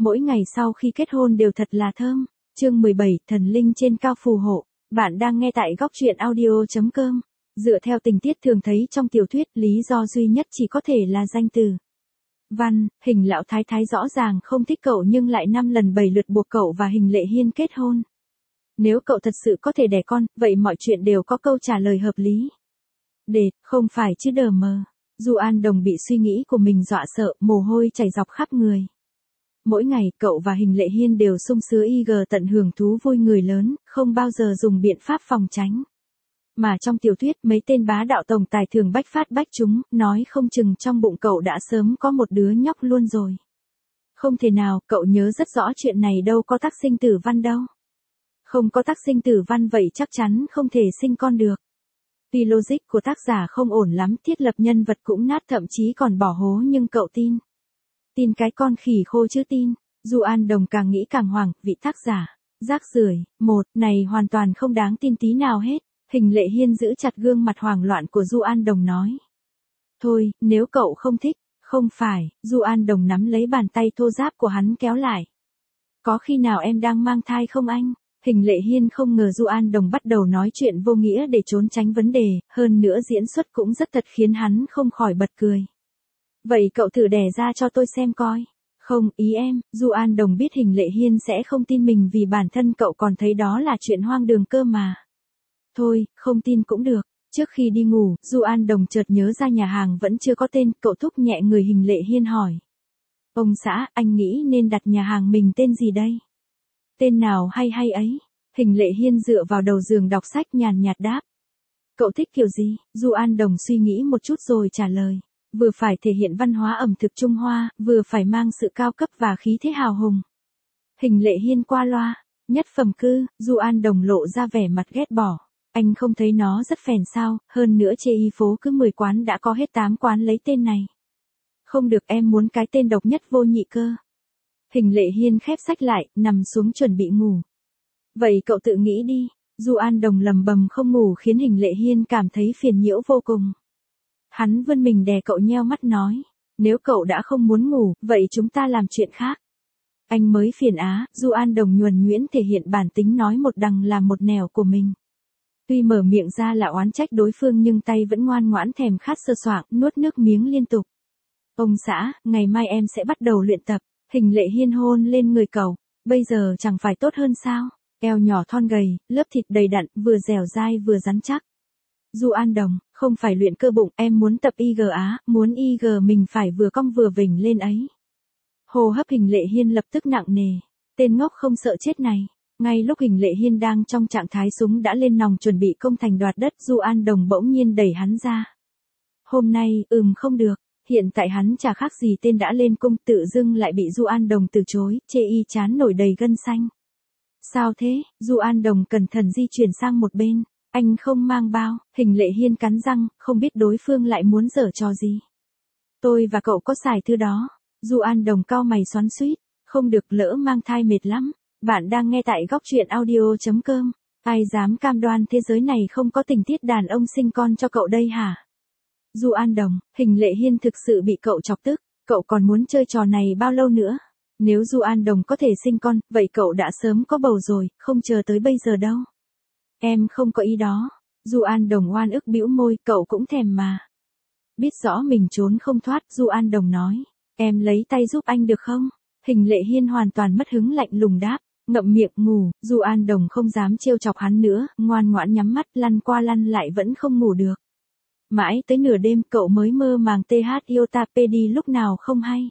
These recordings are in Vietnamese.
mỗi ngày sau khi kết hôn đều thật là thơm. Chương 17, thần linh trên cao phù hộ. Bạn đang nghe tại góc truyện audio.com. Dựa theo tình tiết thường thấy trong tiểu thuyết, lý do duy nhất chỉ có thể là danh từ. Văn, Hình lão thái thái rõ ràng không thích cậu nhưng lại 5 lần 7 lượt buộc cậu và Hình Lệ Hiên kết hôn. Nếu cậu thật sự có thể đẻ con, vậy mọi chuyện đều có câu trả lời hợp lý. Không phải chứ đờ mờ. Du An Đồng bị suy nghĩ của mình dọa sợ, mồ hôi chảy dọc khắp người. Mỗi ngày, cậu và Hình Lệ Hiên đều sung sướng tận hưởng thú vui người lớn, không bao giờ dùng biện pháp phòng tránh. Mà trong tiểu thuyết, mấy tên bá đạo tổng tài thường bách phát bách trúng, nói không chừng trong bụng cậu đã sớm có một đứa nhóc luôn rồi. Không thể nào, cậu nhớ rất rõ chuyện này đâu có tác sinh tử văn đâu. Không có tác sinh tử văn vậy chắc chắn không thể sinh con được. Tuy logic của tác giả không ổn lắm, thiết lập nhân vật cũng nát thậm chí còn bỏ hố nhưng cậu tin. Tin cái con khỉ khô chứ tin. Du An Đồng càng nghĩ càng hoảng, vị tác giả. Rác rưởi, này hoàn toàn không đáng tin tí nào hết. Hình Lệ Hiên giữ chặt gương mặt hoảng loạn của Du An Đồng nói. Thôi, nếu cậu không thích, không phải, Du An Đồng nắm lấy bàn tay thô ráp của hắn kéo lại. Có khi nào em đang mang thai không anh? Hình Lệ Hiên không ngờ Du An Đồng bắt đầu nói chuyện vô nghĩa để trốn tránh vấn đề, hơn nữa diễn xuất cũng rất thật khiến hắn không khỏi bật cười. Vậy cậu thử đẻ ra cho tôi xem coi. Không, ý em, Du An Đồng biết Hình Lệ Hiên sẽ không tin mình vì bản thân cậu còn thấy đó là chuyện hoang đường cơ mà. Thôi, không tin cũng được. Trước khi đi ngủ, Du An Đồng chợt nhớ ra nhà hàng vẫn chưa có tên, cậu thúc nhẹ người Hình Lệ Hiên hỏi. Ông xã, anh nghĩ nên đặt nhà hàng mình tên gì đây? Tên nào hay ấy? Hình Lệ Hiên dựa vào đầu giường đọc sách nhàn nhạt đáp. Cậu thích kiểu gì? Du An Đồng suy nghĩ một chút rồi trả lời. Vừa phải thể hiện văn hóa ẩm thực Trung Hoa, vừa phải mang sự cao cấp và khí thế hào hùng. Hình Lệ Hiên qua loa. Nhất phẩm cư, Du An Đồng lộ ra vẻ mặt ghét bỏ. Anh không thấy nó rất phèn sao, hơn nữa chê y phố cứ 10 quán đã có hết 8 quán lấy tên này. Không được, em muốn cái tên độc nhất vô nhị cơ. Hình Lệ Hiên khép sách lại, nằm xuống chuẩn bị ngủ. Vậy cậu tự nghĩ đi. Du An Đồng lầm bầm không ngủ khiến Hình Lệ Hiên cảm thấy phiền nhiễu vô cùng. Hắn vươn mình đè cậu nheo mắt nói. Nếu cậu đã không muốn ngủ, vậy chúng ta làm chuyện khác. Anh mới phiền á. Du An Đồng nhuần nhuyễn thể hiện bản tính nói một đằng làm một nẻo của mình. Tuy mở miệng ra là oán trách đối phương nhưng tay vẫn ngoan ngoãn thèm khát sơ soạng, nuốt nước miếng liên tục. Ông xã, ngày mai em sẽ bắt đầu luyện tập. Hình Lệ Hiên hôn lên người cậu. Bây giờ chẳng phải tốt hơn sao? Eo nhỏ thon gầy, lớp thịt đầy đặn, vừa dẻo dai vừa rắn chắc. Du An Đồng, không phải luyện cơ bụng, em muốn tập á, muốn mình phải vừa cong vừa vểnh lên ấy. Hô hấp Hình Lệ Hiên lập tức nặng nề. Tên ngốc không sợ chết này. Ngay lúc Hình Lệ Hiên đang trong trạng thái súng đã lên nòng chuẩn bị công thành đoạt đất, Du An Đồng bỗng nhiên đẩy hắn ra. Hôm nay, không được. Hiện tại hắn chả khác gì tên đã lên cung, tự dưng lại bị Du An Đồng từ chối, chê y chán nổi đầy gân xanh. Sao thế? Du An Đồng cẩn thận di chuyển sang một bên. Anh không mang bao. Hình Lệ Hiên cắn răng, không biết đối phương lại muốn giở trò gì. Tôi và cậu có xài thứ đó. Du An Đồng cau mày xoắn xuýt. Không được, lỡ mang thai mệt lắm. Bạn đang nghe tại góc truyện audio.com. Ai dám cam đoan thế giới này không có tình tiết đàn ông sinh con cho cậu đây hả? Du An Đồng, Hình Lệ Hiên thực sự bị cậu chọc tức. Cậu còn muốn chơi trò này bao lâu nữa? Nếu Du An Đồng có thể sinh con, vậy cậu đã sớm có bầu rồi, không chờ tới bây giờ đâu. Em không có ý đó. Du An Đồng oan ức bĩu môi, cậu cũng thèm mà. Biết rõ mình trốn không thoát, Du An Đồng nói. Em lấy tay giúp anh được không? Hình Lệ Hiên hoàn toàn mất hứng lạnh lùng đáp. Ngậm miệng ngủ. Du An Đồng không dám trêu chọc hắn nữa, ngoan ngoãn nhắm mắt lăn qua lăn lại vẫn không ngủ được. Mãi tới nửa đêm cậu mới mơ màng iota pedi lúc nào không hay.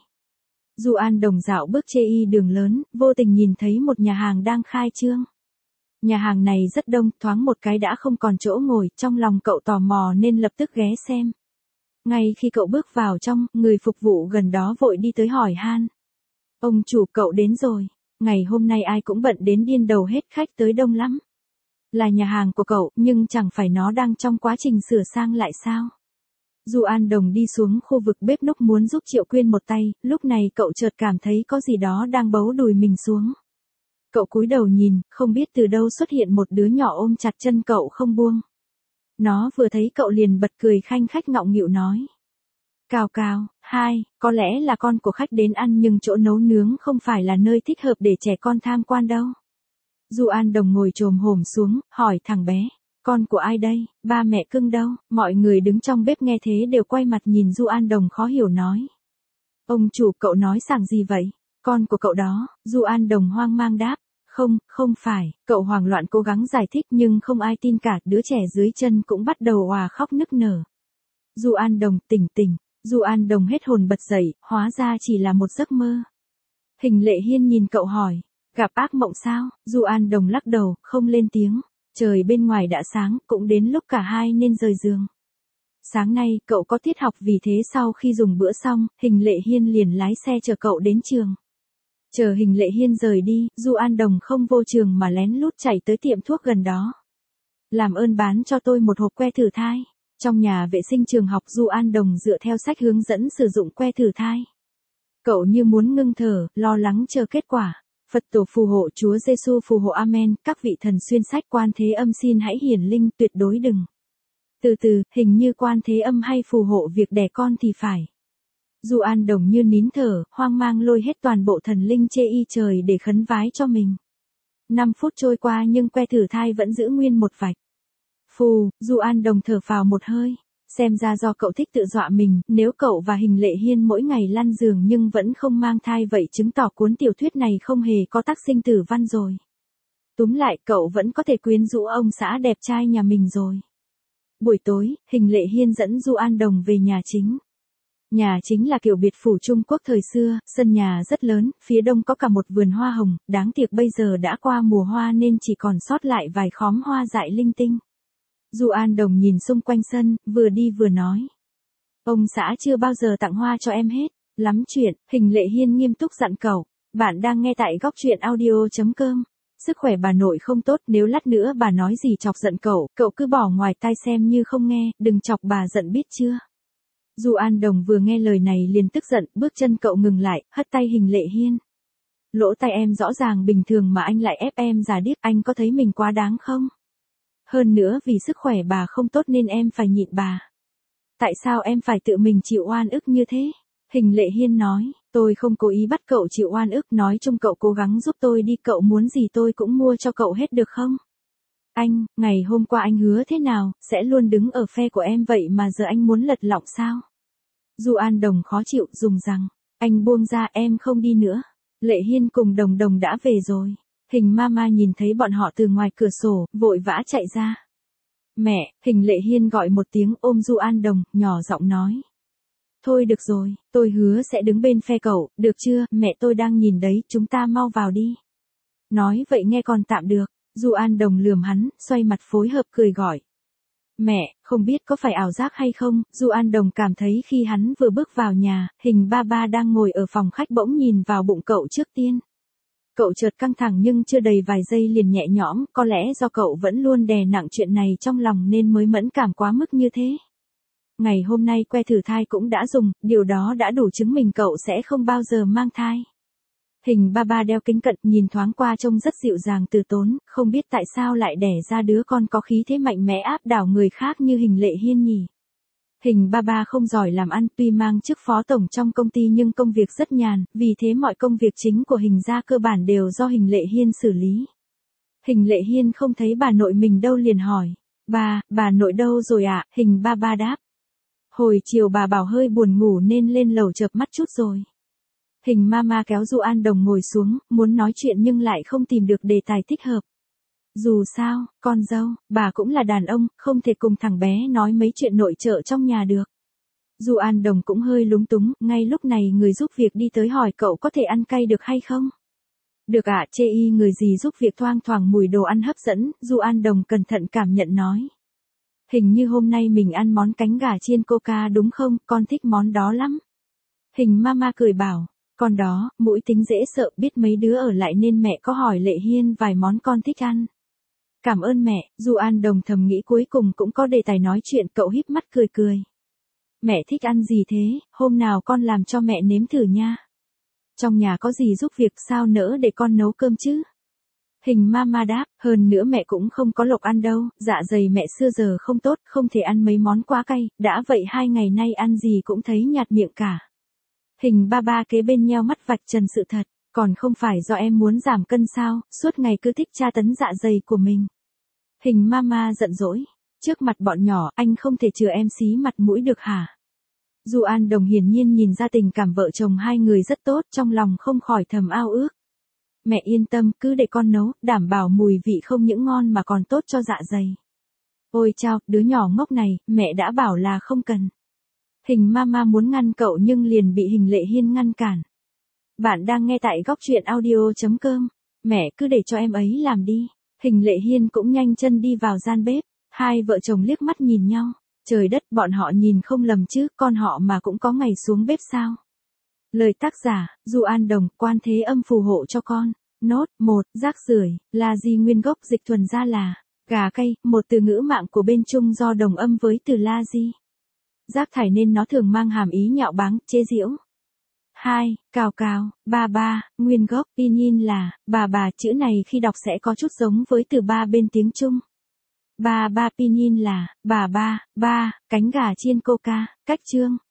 Du An Đồng dạo bước chê y đường lớn, vô tình nhìn thấy một nhà hàng đang khai trương. Nhà hàng này rất đông, thoáng một cái đã không còn chỗ ngồi, trong lòng cậu tò mò nên lập tức ghé xem. Ngay khi cậu bước vào trong, người phục vụ gần đó vội đi tới hỏi han. Ông chủ, cậu đến rồi. Ngày hôm nay ai cũng bận đến điên đầu hết, khách tới đông lắm. Là nhà hàng của cậu, nhưng chẳng phải nó đang trong quá trình sửa sang lại sao? Du An Đồng đi xuống khu vực bếp núc muốn giúp Triệu Quyên một tay, lúc này cậu chợt cảm thấy có gì đó đang bấu đùi mình xuống. Cậu cúi đầu nhìn, không biết từ đâu xuất hiện một đứa nhỏ ôm chặt chân cậu không buông. Nó vừa thấy cậu liền bật cười khanh khách ngọng nghịu nói. Cao Cao, hai, có lẽ là con của khách đến ăn nhưng chỗ nấu nướng không phải là nơi thích hợp để trẻ con tham quan đâu. Du An Đồng ngồi chồm hổm xuống, hỏi thằng bé. Con của ai đây, ba mẹ cưng đâu? Mọi người đứng trong bếp nghe thế đều quay mặt nhìn Du An Đồng khó hiểu nói. Ông chủ, cậu nói sảng gì vậy? Con của cậu đó, Du An Đồng hoang mang đáp. Không phải, cậu hoảng loạn cố gắng giải thích nhưng không ai tin cả, đứa trẻ dưới chân cũng bắt đầu òa khóc nức nở. Du An Đồng, tỉnh. Du An Đồng hết hồn bật dậy, hóa ra chỉ là một giấc mơ. Hình Lệ Hiên nhìn cậu hỏi, gặp ác mộng sao? Du An Đồng lắc đầu, không lên tiếng. Trời bên ngoài đã sáng, cũng đến lúc cả hai nên rời giường. Sáng nay, cậu có tiết học vì thế sau khi dùng bữa xong, Hình Lệ Hiên liền lái xe chở cậu đến trường. Chờ Hình Lệ Hiên rời đi, Du An Đồng không vô trường mà lén lút chạy tới tiệm thuốc gần đó. Làm ơn bán cho tôi một hộp que thử thai. Trong nhà vệ sinh trường học, Du An Đồng dựa theo sách hướng dẫn sử dụng que thử thai. Cậu như muốn ngưng thở, lo lắng chờ kết quả. Phật tổ phù hộ, Chúa Giêsu phù hộ, amen, các vị thần xuyên sách, Quan Thế Âm xin hãy hiển linh, tuyệt đối đừng. Từ từ, hình như Quan Thế Âm hay phù hộ việc đẻ con thì phải. Du An Đồng như nín thở, hoang mang lôi hết toàn bộ thần linh chê y trời để khấn vái cho mình. 5 phút trôi qua nhưng que thử thai vẫn giữ nguyên một vạch. Phù, Du An Đồng thở phào một hơi. Xem ra do cậu thích tự dọa mình, nếu cậu và Hình Lệ Hiên mỗi ngày lăn giường nhưng vẫn không mang thai vậy chứng tỏ cuốn tiểu thuyết này không hề có tác sinh tử văn rồi. Túm lại, cậu vẫn có thể quyến rũ ông xã đẹp trai nhà mình rồi. Buổi tối, Hình Lệ Hiên dẫn Du An Đồng về nhà chính. Nhà chính là kiểu biệt phủ Trung Quốc thời xưa, sân nhà rất lớn, phía đông có cả một vườn hoa hồng, đáng tiếc bây giờ đã qua mùa hoa nên chỉ còn sót lại vài khóm hoa dại linh tinh. Du An Đồng nhìn xung quanh sân, vừa đi vừa nói. Ông xã chưa bao giờ tặng hoa cho em hết, lắm chuyện, Hình Lệ Hiên nghiêm túc dặn cậu. Bạn đang nghe tại góc truyện audio.com. Sức khỏe bà nội không tốt, nếu lát nữa bà nói gì chọc giận cậu cứ bỏ ngoài tai xem như không nghe, đừng chọc bà giận biết chưa. Du An Đồng vừa nghe lời này liền tức giận, bước chân cậu ngừng lại, hất tay Hình Lệ Hiên. Lỗ tai em rõ ràng bình thường mà anh lại ép em già điếc, anh có thấy mình quá đáng không? Hơn nữa vì sức khỏe bà không tốt nên em phải nhịn bà. Tại sao em phải tự mình chịu oan ức như thế? Hình Lệ Hiên nói, tôi không cố ý bắt cậu chịu oan ức, nói chung cậu cố gắng giúp tôi đi, cậu muốn gì tôi cũng mua cho cậu hết được không? Anh, ngày hôm qua anh hứa thế nào, sẽ luôn đứng ở phe của em vậy mà giờ anh muốn lật lọng sao? Du An Đồng khó chịu, dùng rằng, anh buông ra, em không đi nữa. Lệ Hiên cùng Đồng Đồng đã về rồi. Hình Mama nhìn thấy bọn họ từ ngoài cửa sổ, vội vã chạy ra. Mẹ, Hình Lệ Hiên gọi một tiếng ôm Du An Đồng, nhỏ giọng nói. Thôi được rồi, tôi hứa sẽ đứng bên phe cậu, được chưa, mẹ tôi đang nhìn đấy, chúng ta mau vào đi. Nói vậy nghe còn tạm được, Du An Đồng lườm hắn, xoay mặt phối hợp cười gọi. Mẹ, không biết có phải ảo giác hay không, Du An Đồng cảm thấy khi hắn vừa bước vào nhà, Hình Ba đang ngồi ở phòng khách bỗng nhìn vào bụng cậu trước tiên. Cậu chợt căng thẳng nhưng chưa đầy vài giây liền nhẹ nhõm, có lẽ do cậu vẫn luôn đè nặng chuyện này trong lòng nên mới mẫn cảm quá mức như thế. Ngày hôm nay que thử thai cũng đã dùng, điều đó đã đủ chứng minh cậu sẽ không bao giờ mang thai. Hình Ba đeo kính cận nhìn thoáng qua trông rất dịu dàng từ tốn, không biết tại sao lại đẻ ra đứa con có khí thế mạnh mẽ áp đảo người khác như Hình Lệ Hiên nhỉ. Hình Ba không giỏi làm ăn, tuy mang chức phó tổng trong công ty nhưng công việc rất nhàn, vì thế mọi công việc chính của Hình gia cơ bản đều do Hình Lệ Hiên xử lý. Hình Lệ Hiên không thấy bà nội mình đâu liền hỏi, bà nội đâu rồi ạ? Hình Ba đáp. Hồi chiều bà bảo hơi buồn ngủ nên lên lầu chợp mắt chút rồi. Hình Mama kéo Du An Đồng ngồi xuống, muốn nói chuyện nhưng lại không tìm được đề tài thích hợp. Dù sao, con dâu, bà cũng là đàn ông, không thể cùng thằng bé nói mấy chuyện nội trợ trong nhà được. Du An Đồng cũng hơi lúng túng, ngay lúc này người giúp việc đi tới hỏi cậu có thể ăn cay được hay không? Được ạ, chê y người gì giúp việc thoang thoảng mùi đồ ăn hấp dẫn, Du An Đồng cẩn thận cảm nhận nói. Hình như hôm nay mình ăn món cánh gà chiên coca đúng không, con thích món đó lắm. Hình Mama cười bảo. Con đó, mũi tính dễ sợ, biết mấy đứa ở lại nên mẹ có hỏi Lệ Hiên vài món con thích ăn. Cảm ơn mẹ, Du An Đồng thầm nghĩ cuối cùng cũng có đề tài nói chuyện, cậu híp mắt cười cười. Mẹ thích ăn gì thế, hôm nào con làm cho mẹ nếm thử nha. Trong nhà có gì giúp việc sao nỡ để con nấu cơm chứ? Hình mama đáp, hơn nữa mẹ cũng không có lộc ăn đâu, dạ dày mẹ xưa giờ không tốt, không thể ăn mấy món quá cay, đã vậy 2 ngày nay ăn gì cũng thấy nhạt miệng cả. Hình ba ba kế bên nheo mắt vạch trần sự thật, còn không phải do em muốn giảm cân sao, suốt ngày cứ thích tra tấn dạ dày của mình. Hình mama giận dỗi, trước mặt bọn nhỏ anh không thể chừa em xí mặt mũi được hả? Du An Đồng hiển nhiên nhìn ra tình cảm vợ chồng hai người rất tốt, trong lòng không khỏi thầm ao ước. Mẹ yên tâm, cứ để con nấu, đảm bảo mùi vị không những ngon mà còn tốt cho dạ dày. Ôi chao, đứa nhỏ ngốc này, mẹ đã bảo là không cần. Hình mama muốn ngăn cậu nhưng liền bị Hình Lệ Hiên ngăn cản. Bạn đang nghe tại góc truyện audio.com. Mẹ cứ để cho em ấy làm đi. Hình Lệ Hiên cũng nhanh chân đi vào gian bếp. Hai vợ chồng liếc mắt nhìn nhau. Trời đất, bọn họ nhìn không lầm chứ, con họ mà cũng có ngày xuống bếp sao. Lời tác giả, Du An Đồng, Quan Thế Âm phù hộ cho con. Nốt, 1, rác rưởi, là gì nguyên gốc dịch thuần ra là, gà cay, một từ ngữ mạng của bên Trung do đồng âm với từ la di. Rác thải nên nó thường mang hàm ý nhạo báng, chế giễu. 2. Cào cào, ba, nguyên gốc, pinyin là, bà chữ này khi đọc sẽ có chút giống với từ ba bên tiếng Trung. Ba pinyin là, ba, cánh gà chiên coca, cách chương.